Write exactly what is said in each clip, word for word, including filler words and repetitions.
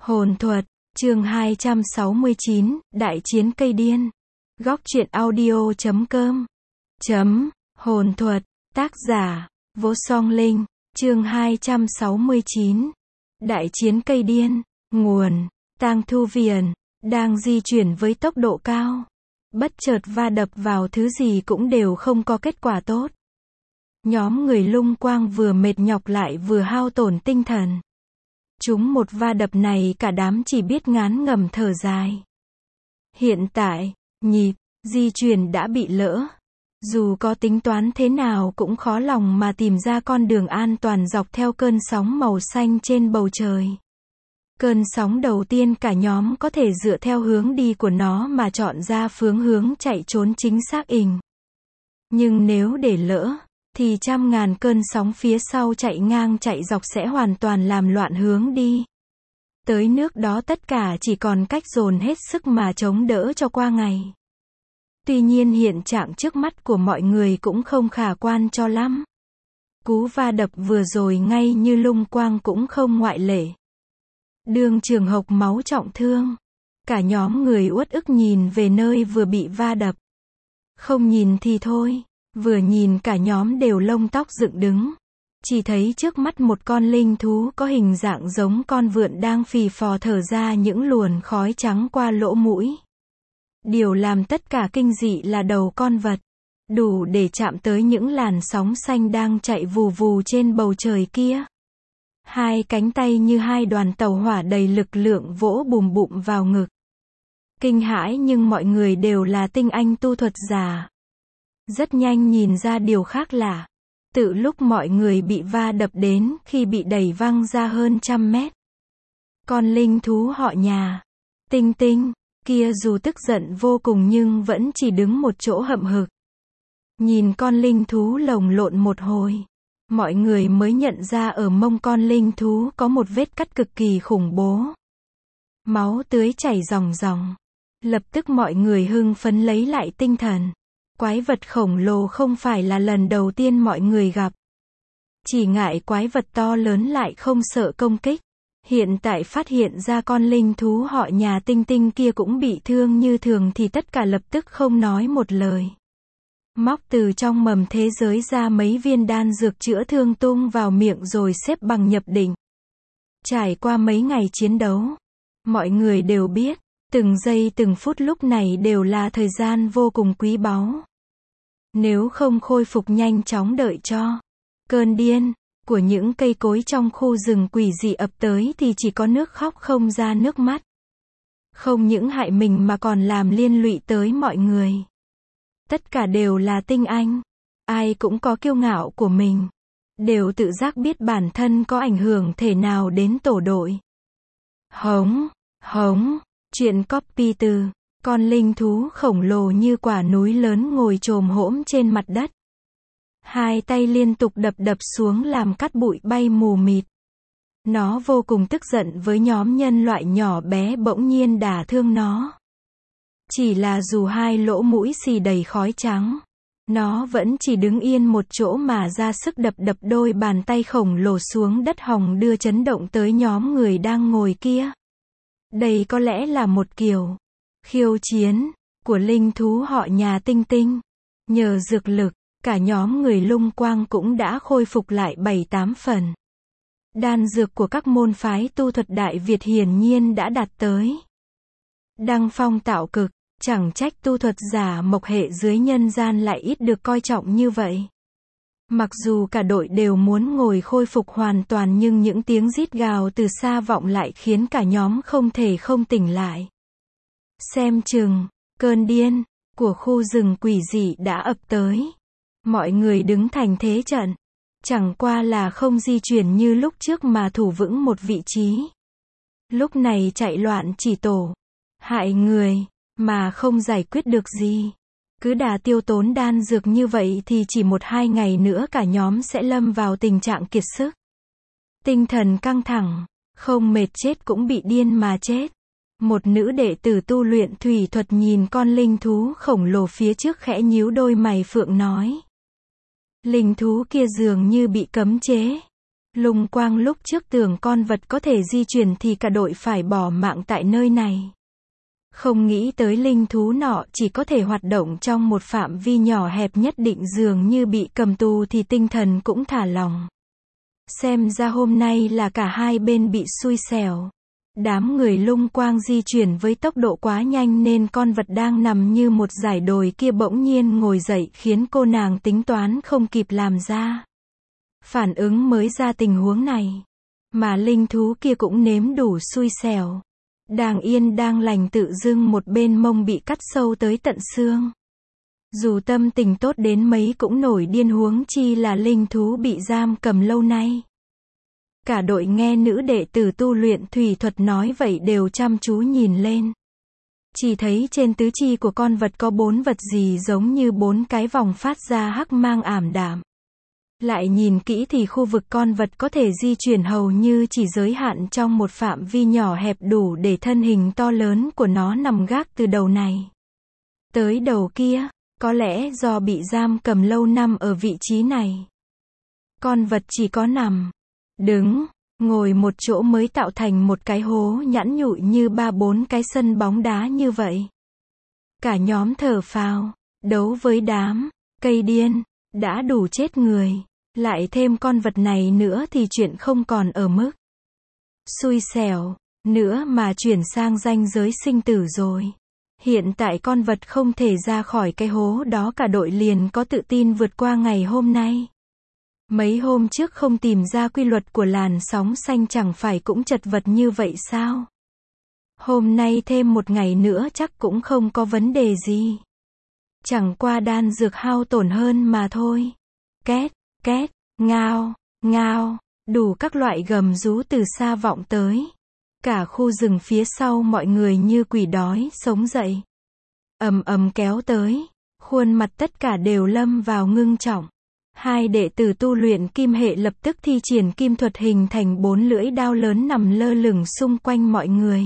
Hồn thuật, chương hai trăm sáu mươi chín, Đại chiến cây điên. Góc truyện audio chấm com. Chấm, hồn thuật, tác giả, Vô Song Linh, chương hai trăm sáu mươi chín. Đại chiến cây điên, nguồn, Tang Thu Viền, đang di chuyển với tốc độ cao. Bất chợt va đập vào thứ gì cũng đều không có kết quả tốt. Nhóm người Lung Quang vừa mệt nhọc lại vừa hao tổn tinh thần. Chúng một va đập này cả đám chỉ biết ngán ngẩm thở dài. Hiện tại, nhịp, di chuyển đã bị lỡ. Dù có tính toán thế nào cũng khó lòng mà tìm ra con đường an toàn dọc theo cơn sóng màu xanh trên bầu trời. Cơn sóng đầu tiên cả nhóm có thể dựa theo hướng đi của nó mà chọn ra phương hướng chạy trốn chính xác ình. Nhưng nếu để lỡ, thì trăm ngàn cơn sóng phía sau chạy ngang chạy dọc sẽ hoàn toàn làm loạn hướng đi. Tới nước đó tất cả chỉ còn cách dồn hết sức mà chống đỡ cho qua ngày. Tuy nhiên hiện trạng trước mắt của mọi người cũng không khả quan cho lắm. Cú va đập vừa rồi ngay như Lung Quang cũng không ngoại lệ. Đương trường hộc máu trọng thương. Cả nhóm người uất ức nhìn về nơi vừa bị va đập. Không nhìn thì thôi, vừa nhìn cả nhóm đều lông tóc dựng đứng. Chỉ thấy trước mắt một con linh thú có hình dạng giống con vượn đang phì phò thở ra những luồn khói trắng qua lỗ mũi. Điều làm tất cả kinh dị là đầu con vật, đủ để chạm tới những làn sóng xanh đang chạy vù vù trên bầu trời kia. Hai cánh tay như hai đoàn tàu hỏa đầy lực lượng vỗ bùm bụm vào ngực. Kinh hãi nhưng mọi người đều là tinh anh tu thuật giả. Rất nhanh nhìn ra điều khác lạ. Từ lúc mọi người bị va đập đến khi bị đẩy văng ra hơn trăm mét. Con linh thú họ nhà, Tinh Tinh, kia dù tức giận vô cùng nhưng vẫn chỉ đứng một chỗ hậm hực. Nhìn con linh thú lồng lộn một hồi. Mọi người mới nhận ra ở mông con linh thú có một vết cắt cực kỳ khủng bố. Máu tưới chảy ròng ròng. Lập tức mọi người hưng phấn lấy lại tinh thần. Quái vật khổng lồ không phải là lần đầu tiên mọi người gặp. Chỉ ngại quái vật to lớn lại không sợ công kích. Hiện tại phát hiện ra con linh thú họ nhà Tinh Tinh kia cũng bị thương như thường thì tất cả lập tức không nói một lời. Móc từ trong mầm thế giới ra mấy viên đan dược chữa thương tung vào miệng rồi xếp bằng nhập định. Trải qua mấy ngày chiến đấu, mọi người đều biết, từng giây từng phút lúc này đều là thời gian vô cùng quý báu. Nếu không khôi phục nhanh chóng đợi cho cơn điên của những cây cối trong khu rừng quỷ dị ập tới thì chỉ có nước khóc không ra nước mắt. Không những hại mình mà còn làm liên lụy tới mọi người. Tất cả đều là tinh anh. Ai cũng có kiêu ngạo của mình. Đều tự giác biết bản thân có ảnh hưởng thể nào đến tổ đội. Hống, hống, chuyện copy từ con linh thú khổng lồ như quả núi lớn ngồi chồm hổm trên mặt đất. Hai tay liên tục đập đập xuống làm cát bụi bay mù mịt. Nó vô cùng tức giận với nhóm nhân loại nhỏ bé bỗng nhiên đả thương nó. Chỉ là dù hai lỗ mũi xì đầy khói trắng, nó vẫn chỉ đứng yên một chỗ mà ra sức đập đập đôi bàn tay khổng lồ xuống đất hòng đưa chấn động tới nhóm người đang ngồi kia. Đây có lẽ là một kiểu khiêu chiến của linh thú họ nhà Tinh Tinh. Nhờ dược lực, cả nhóm người Lung Quang cũng đã khôi phục lại bảy tám phần. Đan dược của các môn phái tu thuật Đại Việt hiển nhiên đã đạt tới đăng phong tạo cực. Chẳng trách tu thuật giả mộc hệ dưới nhân gian lại ít được coi trọng như vậy. Mặc dù cả đội đều muốn ngồi khôi phục hoàn toàn nhưng những tiếng rít gào từ xa vọng lại khiến cả nhóm không thể không tỉnh lại. Xem chừng, cơn điên của khu rừng quỷ dị đã ập tới. Mọi người đứng thành thế trận. Chẳng qua là không di chuyển như lúc trước mà thủ vững một vị trí. Lúc này chạy loạn chỉ tổ hại người. Mà không giải quyết được gì. Cứ đà tiêu tốn đan dược như vậy thì chỉ một hai ngày nữa cả nhóm sẽ lâm vào tình trạng kiệt sức. Tinh thần căng thẳng, không mệt chết cũng bị điên mà chết. Một nữ đệ tử tu luyện thủy thuật nhìn con linh thú khổng lồ phía trước khẽ nhíu đôi mày phượng nói. Linh thú kia dường như bị cấm chế. Lung Quang lúc trước tưởng con vật có thể di chuyển thì cả đội phải bỏ mạng tại nơi này. Không nghĩ tới linh thú nọ chỉ có thể hoạt động trong một phạm vi nhỏ hẹp nhất định, dường như bị cầm tù thì tinh thần cũng thả lỏng. Xem ra hôm nay là cả hai bên bị xui xẻo. Đám người Lung Quang di chuyển với tốc độ quá nhanh nên con vật đang nằm như một dải đồi kia bỗng nhiên ngồi dậy, khiến cô nàng tính toán không kịp làm ra phản ứng mới ra tình huống này. Mà linh thú kia cũng nếm đủ xui xẻo. Đang yên đang lành tự dưng một bên mông bị cắt sâu tới tận xương. Dù tâm tình tốt đến mấy cũng nổi điên, huống chi là linh thú bị giam cầm lâu nay. Cả đội nghe nữ đệ tử tu luyện thủy thuật nói vậy đều chăm chú nhìn lên. Chỉ thấy trên tứ chi của con vật có bốn vật gì giống như bốn cái vòng phát ra hắc mang ảm đạm. Lại nhìn kỹ thì khu vực con vật có thể di chuyển hầu như chỉ giới hạn trong một phạm vi nhỏ hẹp, đủ để thân hình to lớn của nó nằm gác từ đầu này tới đầu kia. Có lẽ do bị giam cầm lâu năm ở vị trí này, con vật chỉ có nằm, đứng, ngồi một chỗ mới tạo thành một cái hố nhẵn nhụi như ba bốn cái sân bóng đá như vậy. Cả nhóm thở phào, đấu với đám cây điên, đã đủ chết người. Lại thêm con vật này nữa thì chuyện không còn ở mức xui xẻo nữa mà chuyển sang ranh giới sinh tử rồi. Hiện tại con vật không thể ra khỏi cái hố đó, cả đội liền có tự tin vượt qua ngày hôm nay. Mấy hôm trước không tìm ra quy luật của làn sóng xanh chẳng phải cũng chật vật như vậy sao? Hôm nay thêm một ngày nữa chắc cũng không có vấn đề gì. Chẳng qua đan dược hao tổn hơn mà thôi. Két, két, ngao, ngao, đủ các loại gầm rú từ xa vọng tới. Cả khu rừng phía sau mọi người như quỷ đói sống dậy. Ầm ầm kéo tới, khuôn mặt tất cả đều lâm vào ngưng trọng. Hai đệ tử tu luyện kim hệ lập tức thi triển kim thuật, hình thành bốn lưỡi đao lớn nằm lơ lửng xung quanh mọi người.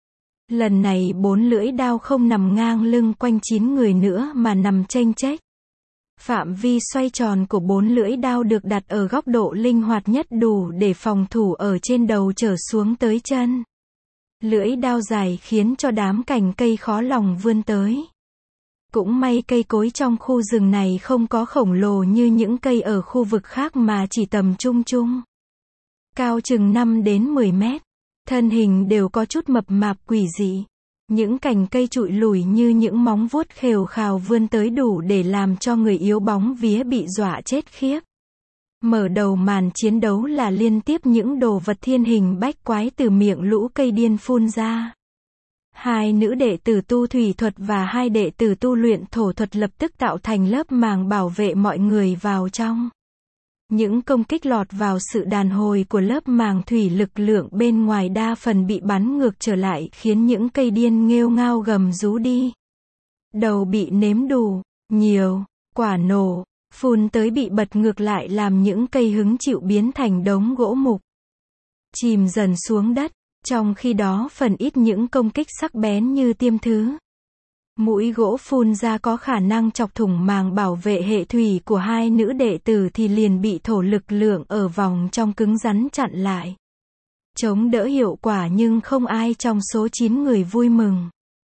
Lần này bốn lưỡi đao không nằm ngang lưng quanh chín người nữa mà nằm chênh chếch. Phạm vi xoay tròn của bốn lưỡi đao được đặt ở góc độ linh hoạt nhất, đủ để phòng thủ ở trên đầu trở xuống tới chân. Lưỡi đao dài khiến cho đám cành cây khó lòng vươn tới. Cũng may cây cối trong khu rừng này không có khổng lồ như những cây ở khu vực khác mà chỉ tầm trung trung. Cao chừng năm đến mười mét. Thân hình đều có chút mập mạp quỷ dị. Những cành cây trụi lùi như những móng vuốt khều khào vươn tới, đủ để làm cho người yếu bóng vía bị dọa chết khiếp. Mở đầu màn chiến đấu là liên tiếp những đồ vật thiên hình bách quái từ miệng lũ cây điên phun ra. Hai nữ đệ tử tu thủy thuật và hai đệ tử tu luyện thổ thuật lập tức tạo thành lớp màng bảo vệ mọi người vào trong. Những công kích lọt vào sự đàn hồi của lớp màng thủy, lực lượng bên ngoài đa phần bị bắn ngược trở lại, khiến những cây điên nghêu ngao gầm rú đi. Đầu bị nếm đủ nhiều quả nổ phun tới bị bật ngược lại, làm những cây hứng chịu biến thành đống gỗ mục, chìm dần xuống đất. Trong khi đó phần ít những công kích sắc bén như tiêm thứ, mũi gỗ phun ra có khả năng chọc thủng màng bảo vệ hệ thủy của hai nữ đệ tử thì liền bị thổ lực lượng ở vòng trong cứng rắn chặn lại. Chống đỡ hiệu quả nhưng không ai trong số chín người vui mừng.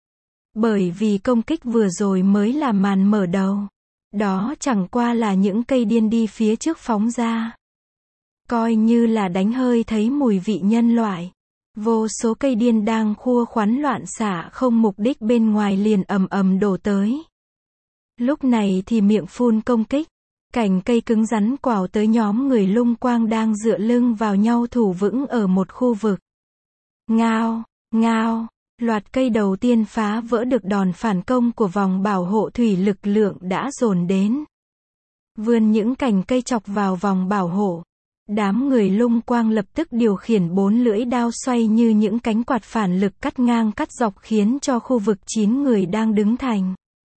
Bởi vì công kích vừa rồi mới là màn mở đầu. Đó chẳng qua là những cây điên đi phía trước phóng ra. Coi như là đánh hơi thấy mùi vị nhân loại. Vô số cây điên đang khua khoắn loạn xạ không mục đích bên ngoài liền ầm ầm đổ tới. Lúc này thì miệng phun công kích, cành cây cứng rắn quào tới nhóm người Lung Quang đang dựa lưng vào nhau thủ vững ở một khu vực. Ngao, ngao, loạt cây đầu tiên phá vỡ được đòn phản công của vòng bảo hộ thủy, lực lượng đã dồn đến. Vươn những cành cây chọc vào vòng bảo hộ. Đám người Lung Quang lập tức điều khiển bốn lưỡi đao xoay như những cánh quạt phản lực cắt ngang cắt dọc, khiến cho khu vực chín người đang đứng thành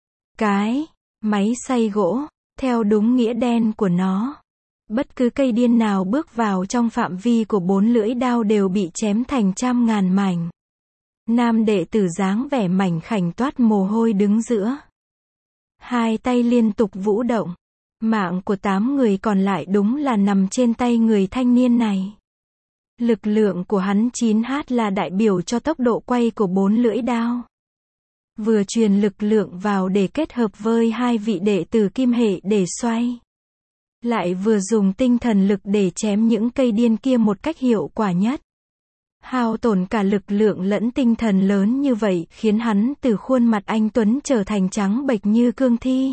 cái máy xay gỗ, theo đúng nghĩa đen của nó. Bất cứ cây điên nào bước vào trong phạm vi của bốn lưỡi đao đều bị chém thành trăm ngàn mảnh. Nam đệ tử dáng vẻ mảnh khảnh toát mồ hôi đứng giữa. Hai tay liên tục vũ động. Mạng của tám người còn lại đúng là nằm trên tay người thanh niên này. Lực lượng của hắn chín h là đại biểu cho tốc độ quay của bốn lưỡi đao. Vừa truyền lực lượng vào để kết hợp với hai vị đệ tử kim hệ để xoay. Lại vừa dùng tinh thần lực để chém những cây điên kia một cách hiệu quả nhất. Hao tổn cả lực lượng lẫn tinh thần lớn như vậy khiến hắn từ khuôn mặt anh Tuấn trở thành trắng bệch như cương thi.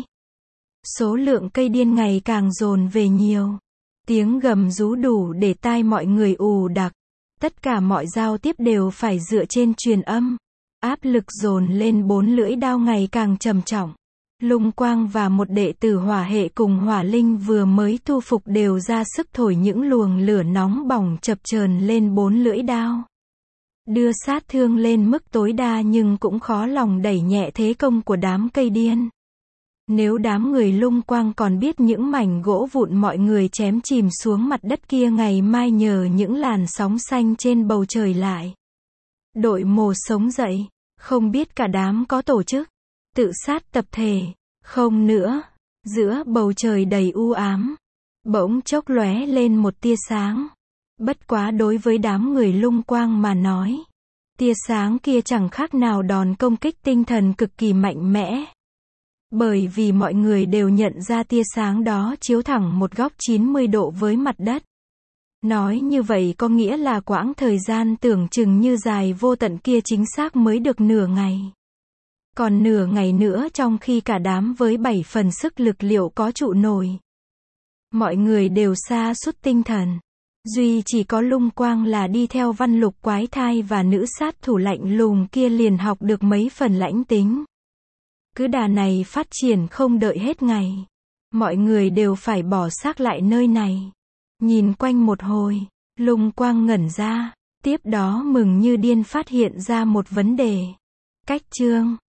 Số lượng cây điên ngày càng dồn về nhiều. Tiếng gầm rú đủ để tai mọi người ù đặc. Tất cả mọi giao tiếp đều phải dựa trên truyền âm. Áp lực dồn lên bốn lưỡi đao ngày càng trầm trọng. Lung Quang và một đệ tử hỏa hệ cùng hỏa linh vừa mới thu phục đều ra sức thổi những luồng lửa nóng bỏng chập chờn lên bốn lưỡi đao. Đưa sát thương lên mức tối đa nhưng cũng khó lòng đẩy nhẹ thế công của đám cây điên. Nếu đám người Lung Quang còn biết những mảnh gỗ vụn mọi người chém chìm xuống mặt đất kia ngày mai nhờ những làn sóng xanh trên bầu trời lại. Đội mồ sống dậy, không biết cả đám có tổ chức tự sát tập thể, không nữa. Giữa bầu trời đầy u ám, bỗng chốc lóe lên một tia sáng. Bất quá đối với đám người Lung Quang mà nói, tia sáng kia chẳng khác nào đòn công kích tinh thần cực kỳ mạnh mẽ. Bởi vì mọi người đều nhận ra tia sáng đó chiếu thẳng một góc chín mươi độ với mặt đất. Nói như vậy có nghĩa là quãng thời gian tưởng chừng như dài vô tận kia chính xác mới được nửa ngày. Còn nửa ngày nữa trong khi cả đám với bảy phần sức lực liệu có trụ nổi. Mọi người đều sa sút tinh thần. Duy chỉ có Lung Quang là đi theo Văn Lục quái thai và nữ sát thủ lạnh lùng kia liền học được mấy phần lãnh tính. Cứ đà này phát triển không đợi hết ngày. Mọi người đều phải bỏ xác lại nơi này. Nhìn quanh một hồi, Lung Quang ngẩn ra. Tiếp đó mừng như điên phát hiện ra một vấn đề. Cách chương